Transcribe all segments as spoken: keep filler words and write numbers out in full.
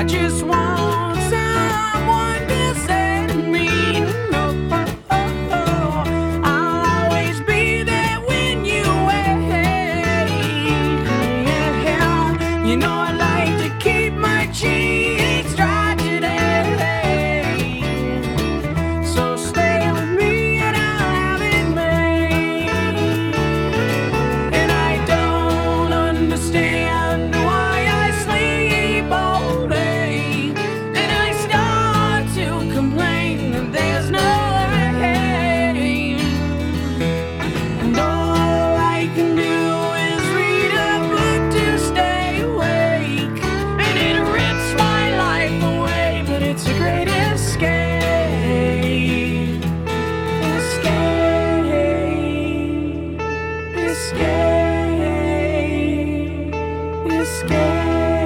just want someone to set me. No, I'll always be there when you wait. Yeah, you know I like to keep my cheeks dry today. So stay with me and I'll have it made. And I don't understand why I sleep all day, and I start to complain that there's no rain. And all I can do is read a book to stay awake, and it rips my life away, but it's a great escape. Escape. Escape. Escape.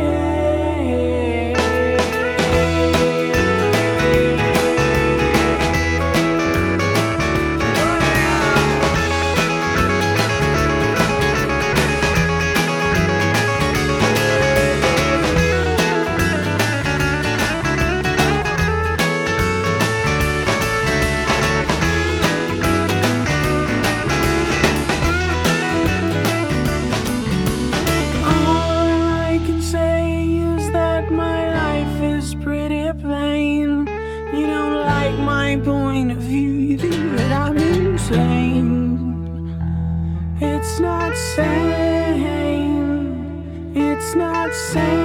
All I can say is that my life is pretty plain. You don't like my point of view, you think that I'm insane. It's not sane. It's not sane.